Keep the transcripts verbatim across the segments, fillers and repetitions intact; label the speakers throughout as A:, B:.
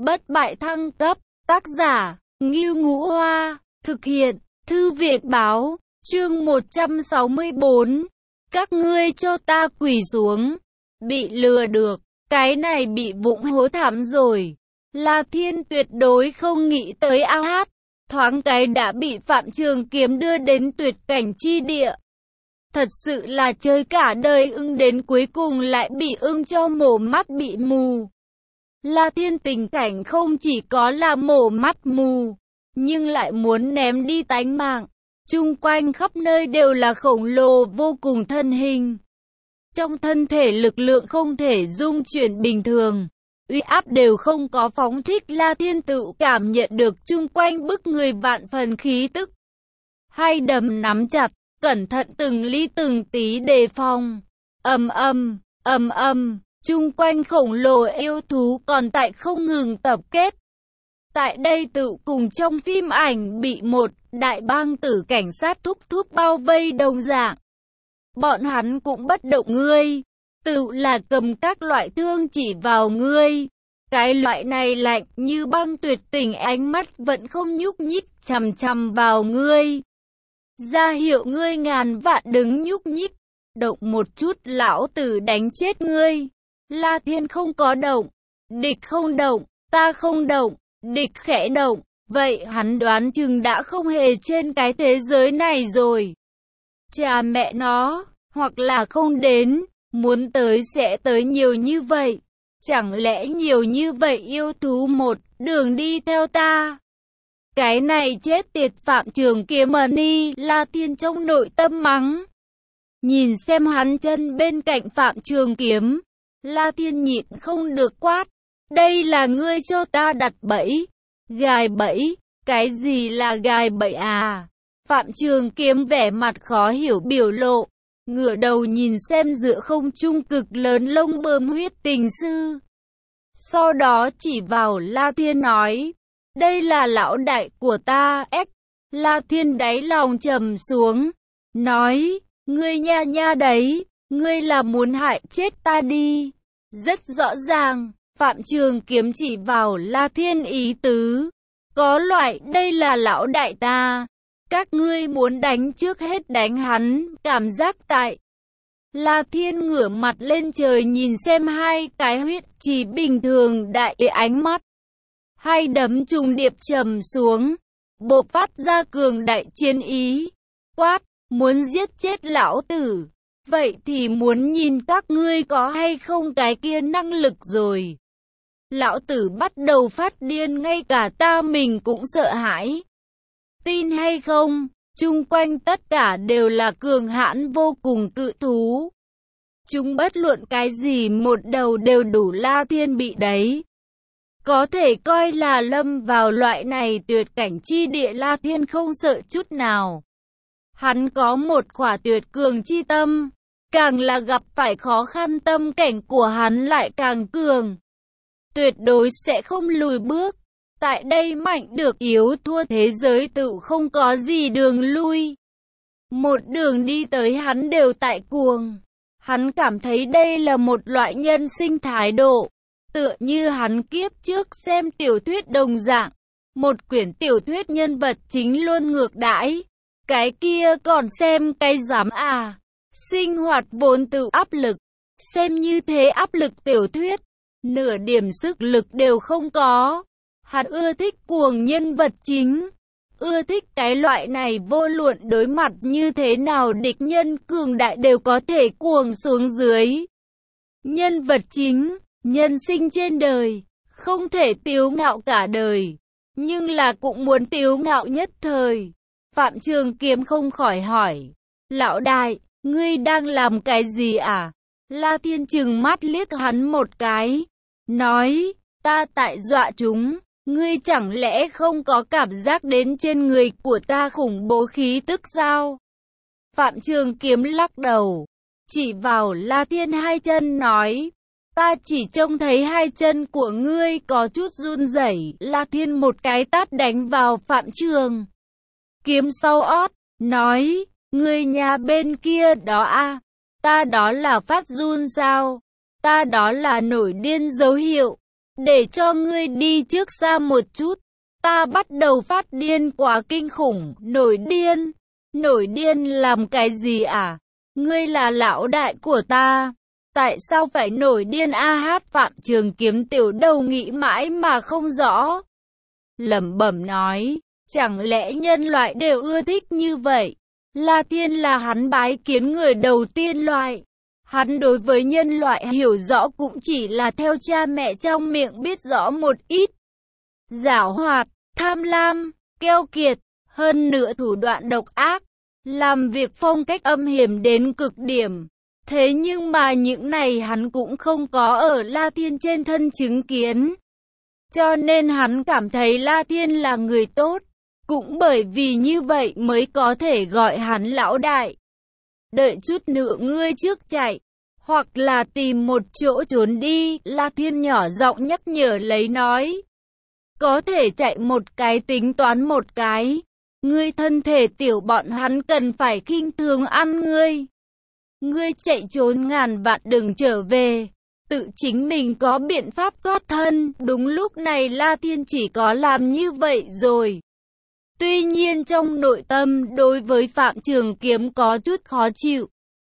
A: Bất bại thăng cấp, tác giả, Ngưu Ngũ Hoa, thực hiện, Thư viện báo, chương một trăm sáu mươi bốn. Các ngươi cho ta quỳ xuống. Bị lừa được, cái này bị vụng hố thảm rồi. La Thiên tuyệt đối không nghĩ tới A Hát, thoáng cái đã bị Phạm Trường Kiếm đưa đến tuyệt cảnh chi địa. Thật sự là chơi cả đời ưng đến cuối cùng lại bị ưng cho mổ mắt bị mù. La Thiên tình cảnh không chỉ có là mổ mắt mù, nhưng lại muốn ném đi tánh mạng. Chung quanh khắp nơi đều là khổng lồ vô cùng thân hình. Trong thân thể lực lượng không thể dung chuyển bình thường, uy áp đều không có phóng thích. La Thiên tự cảm nhận được chung quanh bức người vạn phần khí tức. Hai đấm nắm chặt, cẩn thận từng ly từng tí đề phòng. Ầm ầm, ầm ầm, chung quanh khổng lồ yêu thú còn tại không ngừng tập kết. Tại đây tự cùng trong phim ảnh bị một đại bang tử cảnh sát thúc thúc bao vây đồng dạng. Bọn hắn cũng bất động ngươi, tự là cầm các loại thương chỉ vào ngươi. Cái loại này lạnh như băng tuyệt tình ánh mắt vẫn không nhúc nhích chằm chằm vào ngươi. Ra hiệu ngươi ngàn vạn đừng nhúc nhích, động một chút lão tử đánh chết ngươi. La Thiên không có động, địch không động, ta không động, địch khẽ động, vậy hắn đoán chừng đã không hề trên cái thế giới này rồi. Cha mẹ nó, hoặc là không đến, muốn tới sẽ tới nhiều như vậy. Chẳng lẽ nhiều như vậy yêu thú một đường đi theo ta? Cái này chết tiệt Phạm Trường Kiếm mà ni, La Thiên trong nội tâm mắng. Nhìn xem hắn chân bên cạnh Phạm Trường Kiếm, La Thiên nhịn không được quát. Đây là ngươi cho ta đặt bẫy. Gài bẫy? Cái gì là gài bẫy à? Phạm Trường Kiếm vẻ mặt khó hiểu biểu lộ, ngửa đầu nhìn xem giữa không trung cực lớn lông bươm huyết tình sư. Sau đó chỉ vào La Thiên nói, đây là lão đại của ta. Ếch. La Thiên đáy lòng trầm xuống, nói, ngươi nha nha đấy, ngươi là muốn hại chết ta đi. Rất rõ ràng, Phạm Trường Kiếm chỉ vào La Thiên ý tứ, có loại đây là lão đại ta. Các ngươi muốn đánh trước hết đánh hắn, cảm giác tại. La Thiên ngửa mặt lên trời nhìn xem hai cái huyết chỉ bình thường đại ánh mắt. Hai đấm trùng điệp trầm xuống, bộc phát ra cường đại chiến ý. Quát, muốn giết chết lão tử. Vậy thì muốn nhìn các ngươi có hay không cái kia năng lực rồi. Lão tử bắt đầu phát điên, ngay cả ta mình cũng sợ hãi. Tin hay không, chung quanh tất cả đều là cường hãn vô cùng cự thú. Chúng bất luận cái gì một đầu đều đủ La Thiên bị đấy. Có thể coi là lâm vào loại này tuyệt cảnh chi địa. La Thiên không sợ chút nào. Hắn có một khỏa tuyệt cường chi tâm. Càng là gặp phải khó khăn tâm cảnh của hắn lại càng cường. Tuyệt đối sẽ không lùi bước. Tại đây mạnh được yếu thua thế giới tự không có gì đường lui. Một đường đi tới hắn đều tại cuồng. Hắn cảm thấy đây là một loại nhân sinh thái độ. Tựa như hắn kiếp trước xem tiểu thuyết đồng dạng. Một quyển tiểu thuyết nhân vật chính luôn ngược đãi. Cái kia còn xem cái dám à. Sinh hoạt vốn tự áp lực. Xem như thế áp lực tiểu thuyết. Nửa điểm sức lực đều không có. Hắn ưa thích cuồng nhân vật chính. Ưa thích cái loại này vô luận đối mặt như thế nào địch nhân cường đại đều có thể cuồng xuống dưới. Nhân vật chính, nhân sinh trên đời, không thể tiếu ngạo cả đời. Nhưng là cũng muốn tiếu ngạo nhất thời. Phạm Trường Kiếm không khỏi hỏi. Lão đại, ngươi đang làm cái gì à? La Thiên trừng mắt liếc hắn một cái. Nói, ta tại dọa chúng. Ngươi chẳng lẽ không có cảm giác đến trên người của ta khủng bố khí tức sao? Phạm Trường Kiếm lắc đầu, chỉ vào La Thiên hai chân nói, ta chỉ trông thấy hai chân của ngươi có chút run rẩy. La Thiên một cái tát đánh vào Phạm Trường Kiếm sau ót, nói, ngươi nhà bên kia đó à, ta đó là phát run sao? Ta đó là nổi điên dấu hiệu. Để cho ngươi đi trước xa một chút. Ta bắt đầu phát điên quá kinh khủng. Nổi điên? Nổi điên làm cái gì à? Ngươi là lão đại của ta. Tại sao phải nổi điên a hát? Phạm Trường Kiếm tiểu đầu nghĩ mãi mà không rõ. Lẩm bẩm nói, chẳng lẽ nhân loại đều ưa thích như vậy? La Thiên là hắn bái kiến người đầu tiên loại. Hắn đối với nhân loại hiểu rõ cũng chỉ là theo cha mẹ trong miệng biết rõ một ít. Giảo hoạt, tham lam, keo kiệt, hơn nữa thủ đoạn độc ác, làm việc phong cách âm hiểm đến cực điểm. Thế nhưng mà những này hắn cũng không có ở La Thiên trên thân chứng kiến. Cho nên hắn cảm thấy La Thiên là người tốt. Cũng bởi vì như vậy mới có thể gọi hắn lão đại. Đợi chút nữa ngươi trước chạy, hoặc là tìm một chỗ trốn đi, La Thiên nhỏ giọng nhắc nhở lấy nói. Có thể chạy một cái tính toán một cái. Ngươi thân thể tiểu bọn hắn cần phải khinh thường ăn ngươi. Ngươi chạy trốn ngàn vạn đừng trở về. Tự chính mình có biện pháp thoát thân. Đúng lúc này La Thiên chỉ có làm như vậy rồi. Tuy nhiên trong nội tâm đối với Phạm Trường Kiếm có chút khó chịu.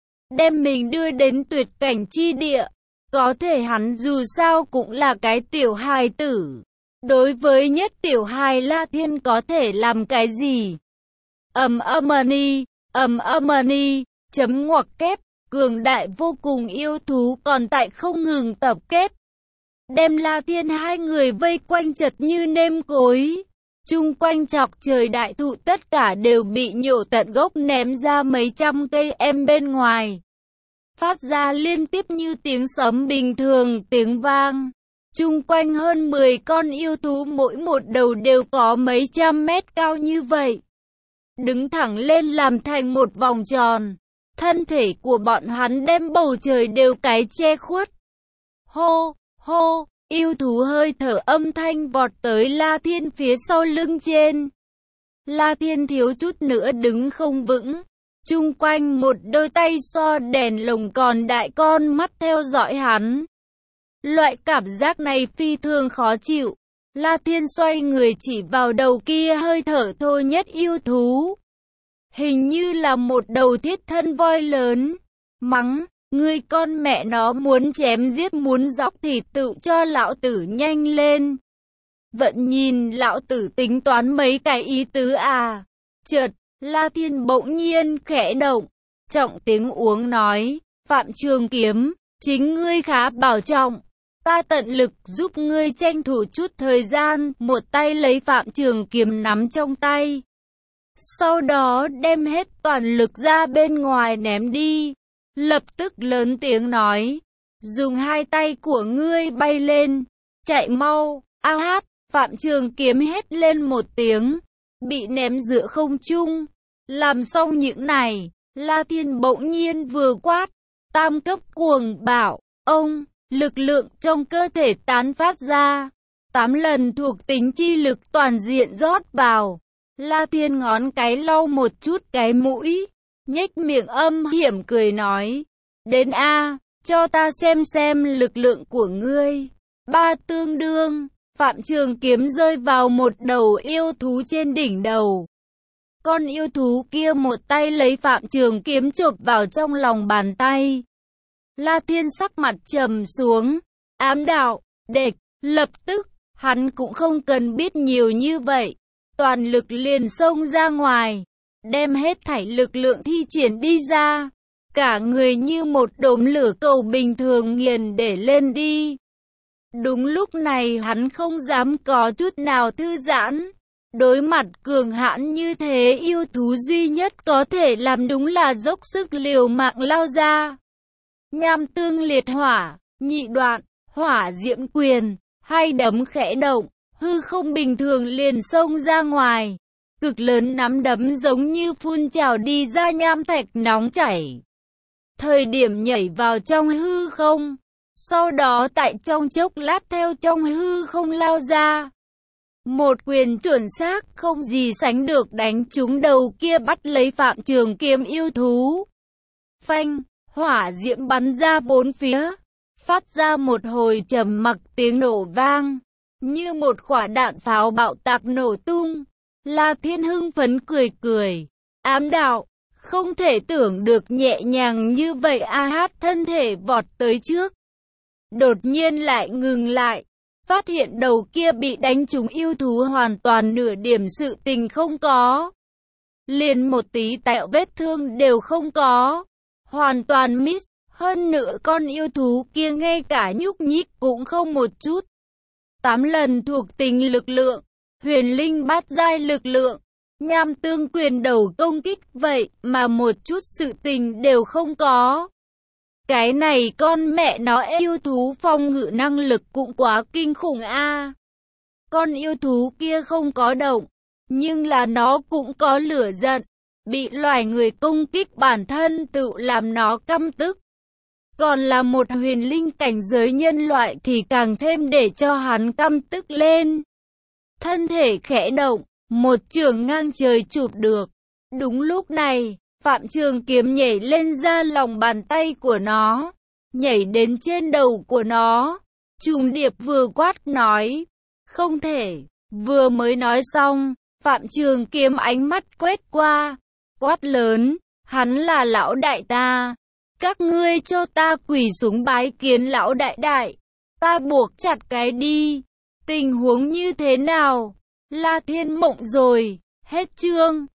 A: Đem mình đưa đến tuyệt cảnh chi địa. Có thể hắn dù sao cũng là cái tiểu hài tử. Đối với nhất tiểu hài La Thiên có thể làm cái gì? Ầm âm-ni, ầm âm-ni, chấm ngoặc kép, cường đại vô cùng yêu thú còn tại không ngừng tập kết. Đem La Thiên hai người vây quanh chật như nêm cối. Chung quanh chọc trời đại thụ tất cả đều bị nhổ tận gốc ném ra mấy trăm cây em bên ngoài. Phát ra liên tiếp như tiếng sấm bình thường tiếng vang. Chung quanh hơn mười con yêu thú mỗi một đầu đều có mấy trăm mét cao như vậy. Đứng thẳng lên làm thành một vòng tròn. Thân thể của bọn hắn đem bầu trời đều cái che khuất. Hô, hô, yêu thú hơi thở âm thanh vọt tới La Thiên phía sau lưng trên. La Thiên thiếu chút nữa đứng không vững. Chung quanh một đôi tay so đèn lồng còn đại con mắt theo dõi hắn. Loại cảm giác này phi thường khó chịu. La Thiên xoay người chỉ vào đầu kia hơi thở thô nhất yêu thú. Hình như là một đầu thiết thân voi lớn. Mắng, ngươi con mẹ nó muốn chém giết muốn dóc thì tự cho lão tử nhanh lên. Vẫn nhìn lão tử tính toán mấy cái ý tứ à. Chợt, La Thiên bỗng nhiên khẽ động. Trọng tiếng uống nói, Phạm Trường Kiếm, chính ngươi khá bảo trọng. Ta tận lực giúp ngươi tranh thủ chút thời gian, một tay lấy Phạm Trường Kiếm nắm trong tay. Sau đó đem hết toàn lực ra bên ngoài ném đi. Lập tức lớn tiếng nói, dùng hai tay của ngươi bay lên, chạy mau, a hát, Phạm Trường Kiếm hét lên một tiếng, bị ném giữa không trung. Làm xong những này, La Thiên bỗng nhiên vừa quát, tam cấp cuồng bạo, ông, lực lượng trong cơ thể tán phát ra, tám lần thuộc tính chi lực toàn diện rót vào. La Thiên ngón cái lau một chút cái mũi, nhếch miệng âm hiểm cười nói, đến a, cho ta xem xem lực lượng của ngươi. Ba tương đương, Phạm Trường Kiếm rơi vào một đầu yêu thú trên đỉnh đầu. Con yêu thú kia một tay lấy Phạm Trường Kiếm chộp vào trong lòng bàn tay. La Thiên sắc mặt trầm xuống, ám đạo, địch, lập tức, hắn cũng không cần biết nhiều như vậy. Toàn lực liền xông ra ngoài, đem hết thảy lực lượng thi triển đi ra. Cả người như một đốm lửa cầu bình thường nghiền để lên đi. Đúng lúc này hắn không dám có chút nào thư giãn. Đối mặt cường hãn như thế yêu thú duy nhất có thể làm đúng là dốc sức liều mạng lao ra. Nham tương liệt hỏa, nhị đoạn, hỏa diễm quyền, hai đấm khẽ động, hư không bình thường liền xông ra ngoài. Cực lớn nắm đấm giống như phun trào đi ra nham thạch nóng chảy. Thời điểm nhảy vào trong hư không, sau đó tại trong chốc lát theo trong hư không lao ra. Một quyền chuẩn xác không gì sánh được đánh trúng đầu kia bắt lấy Phạm Trường Kiếm yêu thú. Phanh, hỏa diễm bắn ra bốn phía. phát ra một hồi trầm mặc, tiếng nổ vang, như một quả đạn pháo bạo tạc nổ tung. La Thiên hưng phấn cười cười, ám đạo, không thể tưởng được nhẹ nhàng như vậy. A Hát thân thể vọt tới trước, đột nhiên lại ngừng lại, phát hiện đầu kia bị đánh trúng yêu thú hoàn toàn nửa điểm sự tình không có, liền một tí tẹo vết thương đều không có, hoàn toàn miss. Hơn nữa con yêu thú kia ngay cả nhúc nhích cũng không một chút. Tám lần thuộc tính lực lượng, huyền linh bát giai lực lượng, nham tương quyền đầu công kích vậy mà một chút sự tình đều không có. Cái này con mẹ nó yêu thú phòng ngự năng lực cũng quá kinh khủng a. Con yêu thú kia không có động, nhưng là nó cũng có lửa giận, bị loài người công kích bản thân tự làm nó căm tức. Còn là một huyền linh cảnh giới nhân loại thì càng thêm để cho hắn căm tức lên. Thân thể khẽ động, một chưởng ngang trời chụp được. Đúng lúc này, Phạm Trường Kiếm nhảy lên ra lòng bàn tay của nó, nhảy đến trên đầu của nó. Trùng Điệp vừa quát nói, không thể. Vừa mới nói xong, Phạm Trường Kiếm ánh mắt quét qua, quát lớn, hắn là lão đại ta. Các ngươi cho ta quỳ xuống bái kiến lão đại đại. Ta buộc chặt cái đi. Tình huống như thế nào? La Thiên mộng rồi. Hết chương.